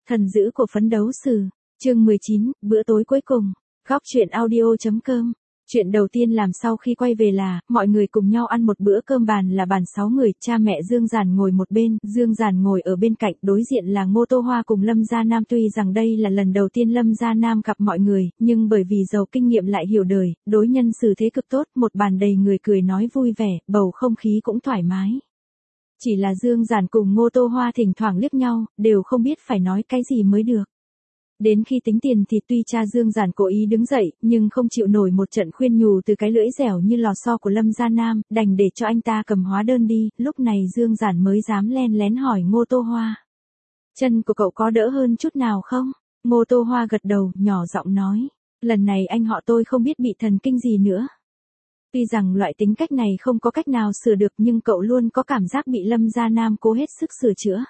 Thần dữ của phấn đấu sử. Chương 19, bữa tối cuối cùng. Góc truyện audio.com. Chuyện đầu tiên làm sau khi quay về là, mọi người cùng nhau ăn một bữa cơm bàn là bàn 6 người, cha mẹ Dương Giản ngồi một bên, Dương Giản ngồi ở bên cạnh, đối diện là Ngô Tô Hoa cùng Lâm Gia Nam. Tuy rằng đây là lần đầu tiên Lâm Gia Nam gặp mọi người, nhưng bởi vì giàu kinh nghiệm lại hiểu đời, đối nhân xử thế cực tốt, một bàn đầy người cười nói vui vẻ, bầu không khí cũng thoải mái. Chỉ là Dương Giản cùng Ngô Tô Hoa thỉnh thoảng liếc nhau, đều không biết phải nói cái gì mới được. Đến khi tính tiền thì tuy cha Dương Giản cố ý đứng dậy, nhưng không chịu nổi một trận khuyên nhủ từ cái lưỡi dẻo như lò xo của Lâm Gia Nam, đành để cho anh ta cầm hóa đơn đi, lúc này Dương Giản mới dám len lén hỏi Ngô Tô Hoa. Chân của cậu có đỡ hơn chút nào không? Ngô Tô Hoa gật đầu, nhỏ giọng nói. Lần này anh họ tôi không biết bị thần kinh gì nữa. Tuy rằng loại tính cách này không có cách nào sửa được nhưng cậu luôn có cảm giác bị Lâm Gia Nam cố hết sức sửa chữa.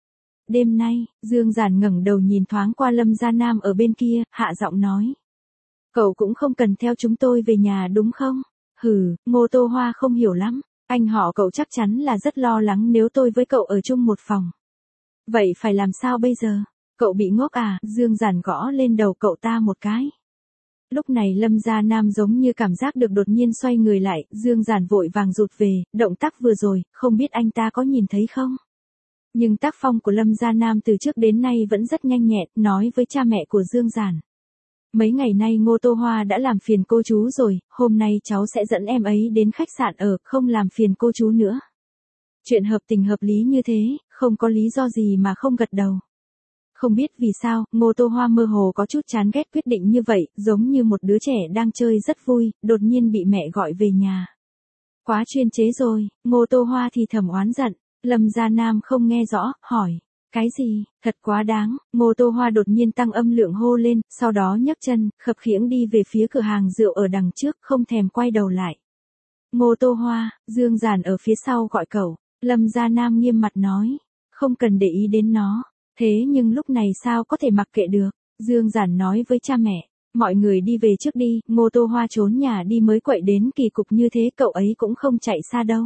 Đêm nay, Dương Giản ngẩng đầu nhìn thoáng qua Lâm Gia Nam ở bên kia, hạ giọng nói. Cậu cũng không cần theo chúng tôi về nhà đúng không? Hừ, Ngô Tô Hoa không hiểu lắm. Anh họ cậu chắc chắn là rất lo lắng nếu tôi với cậu ở chung một phòng. Vậy phải làm sao bây giờ? Cậu bị ngốc à? Dương Giản gõ lên đầu cậu ta một cái. Lúc này Lâm Gia Nam giống như cảm giác được đột nhiên xoay người lại, Dương Giản vội vàng rụt về, động tác vừa rồi, không biết anh ta có nhìn thấy không? Nhưng tác phong của Lâm Gia Nam từ trước đến nay vẫn rất nhanh nhẹn, nói với cha mẹ của Dương Giản. Mấy ngày nay Ngô Tô Hoa đã làm phiền cô chú rồi, hôm nay cháu sẽ dẫn em ấy đến khách sạn ở, không làm phiền cô chú nữa. Chuyện hợp tình hợp lý như thế, không có lý do gì mà không gật đầu. Không biết vì sao, Ngô Tô Hoa mơ hồ có chút chán ghét quyết định như vậy, giống như một đứa trẻ đang chơi rất vui, đột nhiên bị mẹ gọi về nhà. Quá chuyên chế rồi, Ngô Tô Hoa thì thầm oán giận. Lâm Gia Nam không nghe rõ, hỏi. Cái gì, thật quá đáng, Ngô Tô Hoa đột nhiên tăng âm lượng hô lên, sau đó nhấc chân, khập khiễng đi về phía cửa hàng rượu ở đằng trước, không thèm quay đầu lại. Ngô Tô Hoa, Dương Giản ở phía sau gọi cậu, Lâm Gia Nam nghiêm mặt nói. Không cần để ý đến nó, thế nhưng lúc này sao có thể mặc kệ được, Dương Giản nói với cha mẹ. Mọi người đi về trước đi, Ngô Tô Hoa trốn nhà đi mới quậy đến kỳ cục như thế, cậu ấy cũng không chạy xa đâu.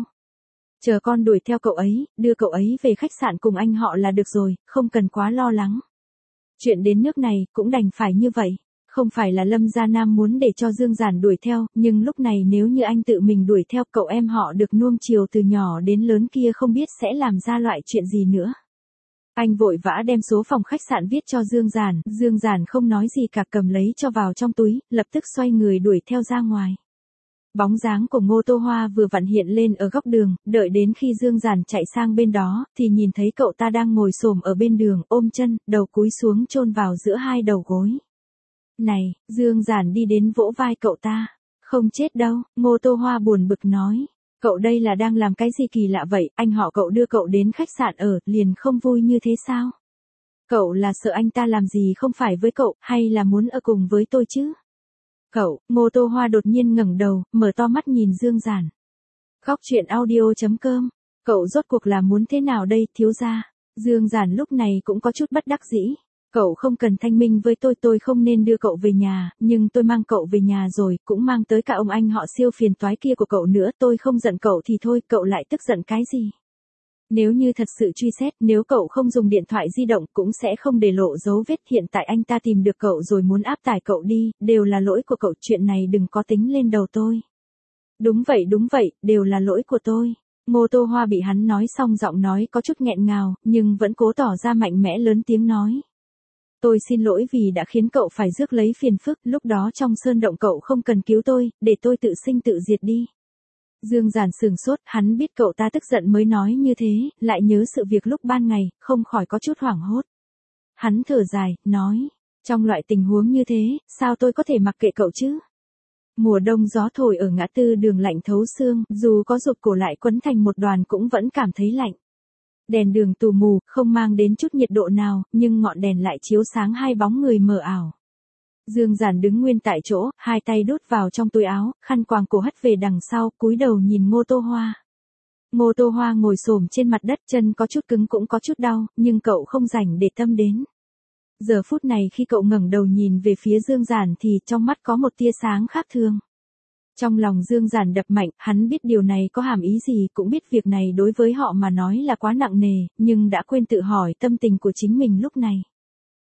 Chờ con đuổi theo cậu ấy, đưa cậu ấy về khách sạn cùng anh họ là được rồi, không cần quá lo lắng. Chuyện đến nước này, cũng đành phải như vậy. Không phải là Lâm Gia Nam muốn để cho Dương Giản đuổi theo, nhưng lúc này nếu như anh tự mình đuổi theo cậu em họ được nuông chiều từ nhỏ đến lớn kia không biết sẽ làm ra loại chuyện gì nữa. Anh vội vã đem số phòng khách sạn viết cho Dương Giản không nói gì cả, cầm lấy cho vào trong túi, lập tức xoay người đuổi theo ra ngoài. Bóng dáng của Ngô Tô Hoa vừa vặn hiện lên ở góc đường, đợi đến khi Dương Giản chạy sang bên đó, thì nhìn thấy cậu ta đang ngồi xổm ở bên đường, ôm chân, đầu cúi xuống chôn vào giữa hai đầu gối. Này, Dương Giản đi đến vỗ vai cậu ta. Không chết đâu, Ngô Tô Hoa buồn bực nói. Cậu đây là đang làm cái gì kỳ lạ vậy, anh họ cậu đưa cậu đến khách sạn ở, liền không vui như thế sao? Cậu là sợ anh ta làm gì không phải với cậu, hay là muốn ở cùng với tôi chứ? Cậu, Ngô Tô Hoa đột nhiên ngẩng đầu, mở to mắt nhìn Dương Giản. Góc truyện audio.com. Cậu rốt cuộc là muốn thế nào đây, thiếu gia? Dương Giản lúc này cũng có chút bất đắc dĩ. Cậu không cần thanh minh với tôi không nên đưa cậu về nhà, nhưng tôi mang cậu về nhà rồi, cũng mang tới cả ông anh họ siêu phiền toái kia của cậu nữa, tôi không giận cậu thì thôi, cậu lại tức giận cái gì? Nếu như thật sự truy xét, nếu cậu không dùng điện thoại di động cũng sẽ không để lộ dấu vết, hiện tại anh ta tìm được cậu rồi muốn áp tải cậu đi, đều là lỗi của cậu, chuyện này đừng có tính lên đầu tôi. Đúng vậy, đều là lỗi của tôi. Ngô Tô Hoa bị hắn nói xong giọng nói có chút nghẹn ngào, nhưng vẫn cố tỏ ra mạnh mẽ lớn tiếng nói. Tôi xin lỗi vì đã khiến cậu phải rước lấy phiền phức, lúc đó trong sơn động cậu không cần cứu tôi, để tôi tự sinh tự diệt đi. Dương Giản sửng sốt, hắn biết cậu ta tức giận mới nói như thế, lại nhớ sự việc lúc ban ngày, không khỏi có chút hoảng hốt. Hắn thở dài, nói, trong loại tình huống như thế, sao tôi có thể mặc kệ cậu chứ? Mùa đông gió thổi ở ngã tư đường lạnh thấu xương, dù có rụt cổ lại quấn thành một đoàn cũng vẫn cảm thấy lạnh. Đèn đường tù mù, không mang đến chút nhiệt độ nào, nhưng ngọn đèn lại chiếu sáng hai bóng người mờ ảo. Dương Giản đứng nguyên tại chỗ, hai tay đút vào trong túi áo, khăn quàng cổ hất về đằng sau, cúi đầu nhìn Ngô Tô Hoa. Ngô Tô Hoa ngồi xổm trên mặt đất, chân có chút cứng cũng có chút đau, nhưng cậu không rảnh để tâm đến. Giờ phút này khi cậu ngẩng đầu nhìn về phía Dương Giản thì trong mắt có một tia sáng khác thường. Trong lòng Dương Giản đập mạnh, hắn biết điều này có hàm ý gì, cũng biết việc này đối với họ mà nói là quá nặng nề, nhưng đã quên tự hỏi tâm tình của chính mình lúc này.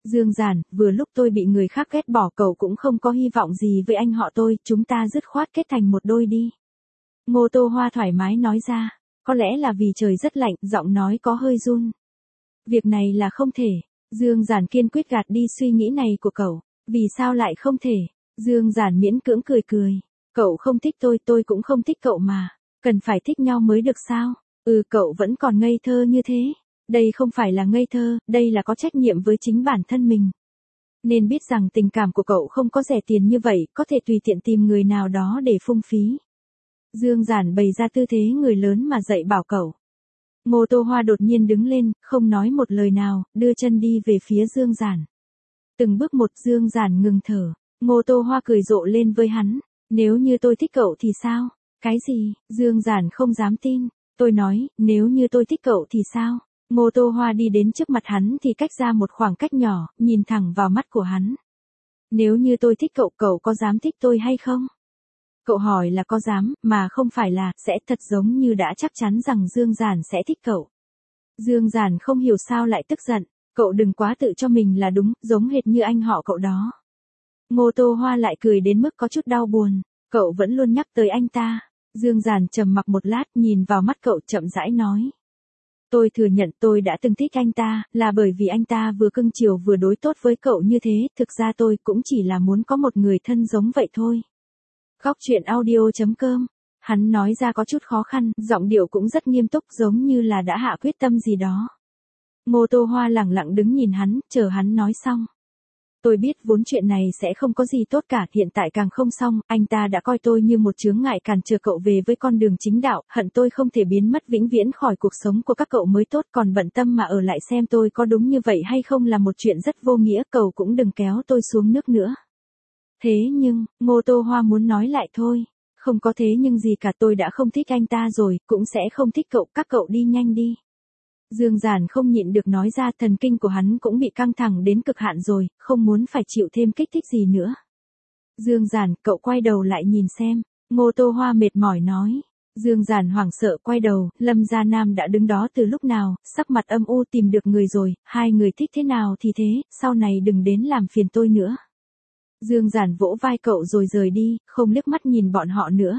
Dương Giản, vừa lúc tôi bị người khác ghét bỏ, cậu cũng không có hy vọng gì với anh họ tôi, chúng ta dứt khoát kết thành một đôi đi. Ngô Tô Hoa thoải mái nói ra, có lẽ là vì trời rất lạnh, giọng nói có hơi run. Việc này là không thể. Dương Giản kiên quyết gạt đi suy nghĩ này của cậu. Vì sao lại không thể? Dương Giản miễn cưỡng cười cười. Cậu không thích tôi cũng không thích cậu mà. Cần phải thích nhau mới được sao? Cậu vẫn còn ngây thơ như thế. Đây không phải là ngây thơ, đây là có trách nhiệm với chính bản thân mình. Nên biết rằng tình cảm của cậu không có rẻ tiền như vậy, có thể tùy tiện tìm người nào đó để phung phí. Dương Giản bày ra tư thế người lớn mà dạy bảo cậu. Ngô Tô Hoa đột nhiên đứng lên, không nói một lời nào, đưa chân đi về phía Dương Giản. Từng bước một, Dương Giản ngừng thở. Ngô Tô Hoa cười rộ lên với hắn. Nếu như tôi thích cậu thì sao? Cái gì? Dương Giản không dám tin. Tôi nói, nếu như tôi thích cậu thì sao? Ngô Tô Hoa đi đến trước mặt hắn thì cách ra một khoảng cách nhỏ, nhìn thẳng vào mắt của hắn. Nếu như tôi thích cậu, cậu có dám thích tôi hay không? Cậu hỏi là có dám, mà không phải là, sẽ, thật giống như đã chắc chắn rằng Dương Giản sẽ thích cậu. Dương Giản không hiểu sao lại tức giận, cậu đừng quá tự cho mình là đúng, giống hệt như anh họ cậu đó. Ngô Tô Hoa lại cười đến mức có chút đau buồn, cậu vẫn luôn nhắc tới anh ta. Dương Giản trầm mặc một lát, nhìn vào mắt cậu chậm rãi nói. Tôi thừa nhận tôi đã từng thích anh ta, là bởi vì anh ta vừa cưng chiều vừa đối tốt với cậu như thế, thực ra tôi cũng chỉ là muốn có một người thân giống vậy thôi. Góc truyện audio.com. Hắn nói ra có chút khó khăn, giọng điệu cũng rất nghiêm túc, giống như là đã hạ quyết tâm gì đó. Ngô Tô Hoa lẳng lặng đứng nhìn hắn, chờ hắn nói xong. Tôi biết vốn chuyện này sẽ không có gì tốt cả, hiện tại càng không xong, anh ta đã coi tôi như một chướng ngại cản trở cậu về với con đường chính đạo, hận tôi không thể biến mất vĩnh viễn khỏi cuộc sống của các cậu mới tốt, còn bận tâm mà ở lại xem tôi có đúng như vậy hay không là một chuyện rất vô nghĩa, cậu cũng đừng kéo tôi xuống nước nữa. Thế nhưng, Ngô Tô Hoa muốn nói lại thôi. Không có thế nhưng gì cả, tôi đã không thích anh ta rồi, cũng sẽ không thích cậu, các cậu đi nhanh đi. Dương Giản không nhịn được nói ra, thần kinh của hắn cũng bị căng thẳng đến cực hạn rồi, không muốn phải chịu thêm kích thích gì nữa. Dương Giản, cậu quay đầu lại nhìn xem. Ngô Tô Hoa mệt mỏi nói. Dương Giản hoảng sợ quay đầu, Lâm Gia Nam đã đứng đó từ lúc nào, sắc mặt âm u, tìm được người rồi, hai người thích thế nào thì thế, sau này đừng đến làm phiền tôi nữa. Dương Giản vỗ vai cậu rồi rời đi, không liếc mắt nhìn bọn họ nữa.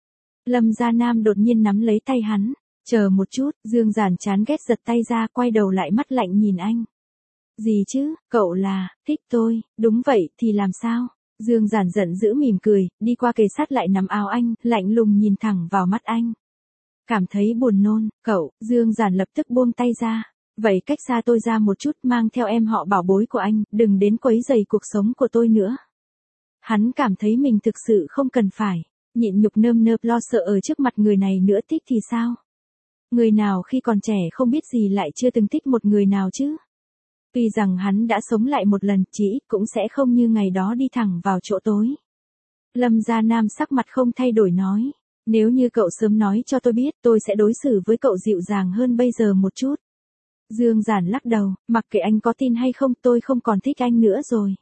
Lâm Gia Nam đột nhiên nắm lấy tay hắn. Chờ một chút, Dương Giản chán ghét giật tay ra, quay đầu lại mắt lạnh nhìn anh. Gì chứ, cậu là, thích tôi, đúng vậy, thì làm sao? Dương Giản giận dữ mỉm cười, đi qua kề sát lại nắm áo anh, lạnh lùng nhìn thẳng vào mắt anh. Cảm thấy buồn nôn, cậu, Dương Giản lập tức buông tay ra. Vậy cách xa tôi ra một chút, mang theo em họ bảo bối của anh, đừng đến quấy rầy cuộc sống của tôi nữa. Hắn cảm thấy mình thực sự không cần phải, nhịn nhục nơm nớp lo sợ ở trước mặt người này nữa, thích thì sao? Người nào khi còn trẻ không biết gì lại chưa từng thích một người nào chứ? Tuy rằng hắn đã sống lại một lần, chỉ cũng sẽ không như ngày đó đi thẳng vào chỗ tối. Lâm Gia Nam sắc mặt không thay đổi nói. Nếu như cậu sớm nói cho tôi biết, tôi sẽ đối xử với cậu dịu dàng hơn bây giờ một chút. Dương Giản lắc đầu, mặc kệ anh có tin hay không, tôi không còn thích anh nữa rồi.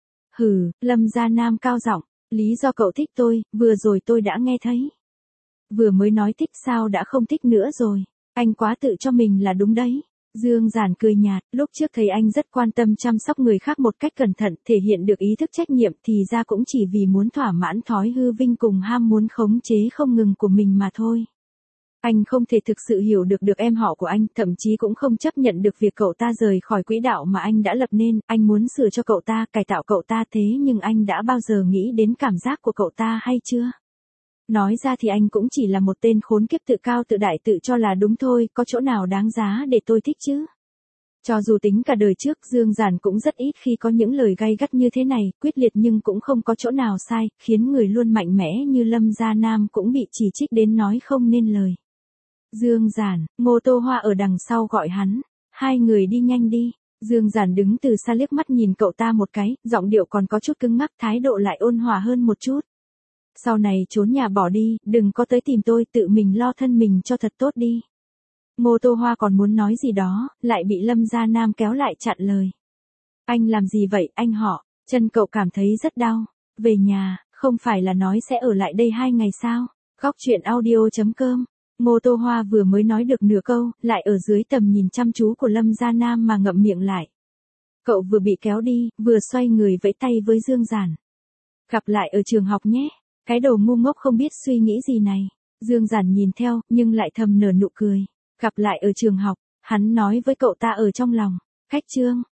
Hừ, Lâm Gia Nam cao giọng, lý do cậu thích tôi, vừa rồi tôi đã nghe thấy. Vừa mới nói thích sao đã không thích nữa rồi. Anh quá tự cho mình là đúng đấy. Dương Giản cười nhạt, lúc trước thấy anh rất quan tâm chăm sóc người khác một cách cẩn thận, thể hiện được ý thức trách nhiệm thì ra cũng chỉ vì muốn thỏa mãn thói hư vinh cùng ham muốn khống chế không ngừng của mình mà thôi. Anh không thể thực sự hiểu được em họ của anh, thậm chí cũng không chấp nhận được việc cậu ta rời khỏi quỹ đạo mà anh đã lập nên, anh muốn sửa cho cậu ta, cải tạo cậu ta, thế nhưng anh đã bao giờ nghĩ đến cảm giác của cậu ta hay chưa? Nói ra thì anh cũng chỉ là một tên khốn kiếp tự cao tự đại tự cho là đúng thôi, có chỗ nào đáng giá để tôi thích chứ? Cho dù tính cả đời trước, Dương Giản cũng rất ít khi có những lời gay gắt như thế này, quyết liệt nhưng cũng không có chỗ nào sai, khiến người luôn mạnh mẽ như Lâm Gia Nam cũng bị chỉ trích đến nói không nên lời. Dương Giản, Ngô Tô Hoa ở đằng sau gọi hắn, hai người đi nhanh đi. Dương Giản đứng từ xa liếc mắt nhìn cậu ta một cái, giọng điệu còn có chút cứng ngắc, thái độ lại ôn hòa hơn một chút. Sau này trốn nhà bỏ đi, đừng có tới tìm tôi, tự mình lo thân mình cho thật tốt đi. Ngô Tô Hoa còn muốn nói gì đó, lại bị Lâm Gia Nam kéo lại chặn lời. Anh làm gì vậy, anh họ, chân cậu cảm thấy rất đau. Về nhà, không phải là nói sẽ ở lại đây 2 ngày sao? Góc truyện audio.com. Ngô Tô Hoa vừa mới nói được nửa câu, lại ở dưới tầm nhìn chăm chú của Lâm Gia Nam mà ngậm miệng lại. Cậu vừa bị kéo đi, vừa xoay người vẫy tay với Dương Giản. Gặp lại ở trường học nhé. Cái đồ ngu ngốc không biết suy nghĩ gì này. Dương Giản nhìn theo, nhưng lại thầm nở nụ cười. Gặp lại ở trường học, hắn nói với cậu ta ở trong lòng. Khách trương.